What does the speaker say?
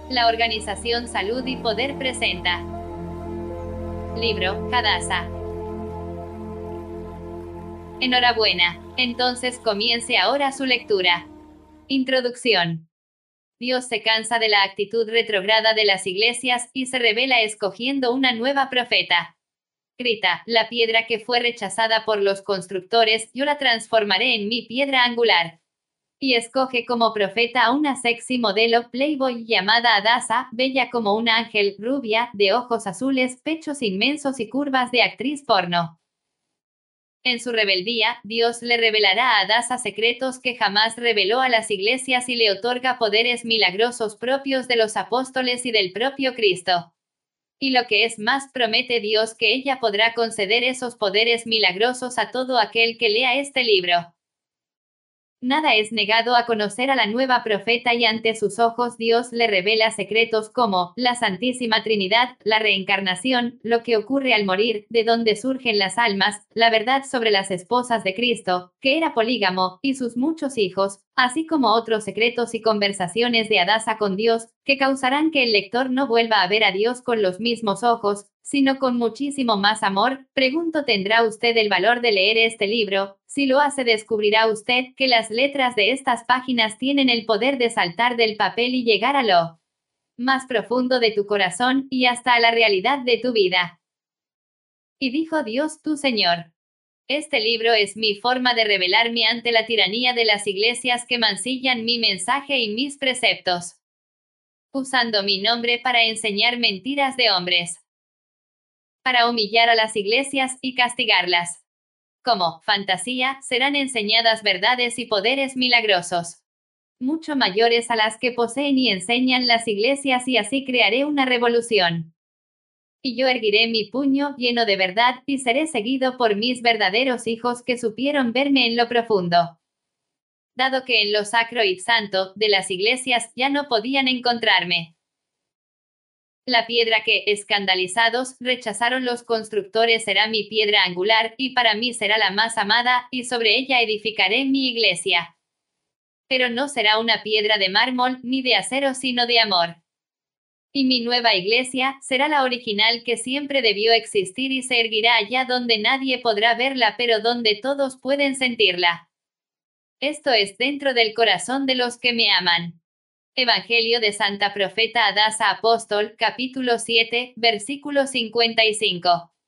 La organización Salud y Poder presenta. Libro, Hadassah. Enhorabuena. Entonces comience ahora su lectura. Introducción. Dios se cansa de la actitud retrógrada de las iglesias y se revela escogiendo una nueva profeta. Grita, la piedra que fue rechazada por los constructores, yo la transformaré en mi piedra angular. Y escoge como profeta a una sexy modelo Playboy llamada Hadassah, bella como un ángel, rubia, de ojos azules, pechos inmensos y curvas de actriz porno. En su rebeldía, Dios le revelará a Hadassah secretos que jamás reveló a las iglesias y le otorga poderes milagrosos propios de los apóstoles y del propio Cristo. Y lo que es más, promete Dios que ella podrá conceder esos poderes milagrosos a todo aquel que lea este libro. Nada es negado a conocer a la nueva profeta y ante sus ojos Dios le revela secretos como la Santísima Trinidad, la reencarnación, lo que ocurre al morir, de dónde surgen las almas, la verdad sobre las esposas de Cristo, que era polígamo, y sus muchos hijos, así como otros secretos y conversaciones de Hadassah con Dios, que causarán que el lector no vuelva a ver a Dios con los mismos ojos, sino con muchísimo más amor. Pregunto, ¿tendrá usted el valor de leer este libro? Si lo hace, descubrirá usted que las letras de estas páginas tienen el poder de saltar del papel y llegar a lo más profundo de tu corazón, y hasta a la realidad de tu vida. Y dijo Dios, tu Señor: este libro es mi forma de rebelarme ante la tiranía de las iglesias que mancillan mi mensaje y mis preceptos, usando mi nombre para enseñar mentiras de hombres, para humillar a las iglesias y castigarlas. Como fantasía, serán enseñadas verdades y poderes milagrosos, mucho mayores a las que poseen y enseñan las iglesias, y así crearé una revolución. Y yo erguiré mi puño lleno de verdad, y seré seguido por mis verdaderos hijos que supieron verme en lo profundo. Dado que en lo sacro y santo de las iglesias ya no podían encontrarme. La piedra que, escandalizados, rechazaron los constructores será mi piedra angular, y para mí será la más amada, y sobre ella edificaré mi iglesia. Pero no será una piedra de mármol, ni de acero, sino de amor. Y mi nueva iglesia será la original que siempre debió existir y se erguirá allá donde nadie podrá verla, pero donde todos pueden sentirla. Esto es dentro del corazón de los que me aman. Evangelio de Santa Profeta Hadassah Apóstol, capítulo 7, versículo 55.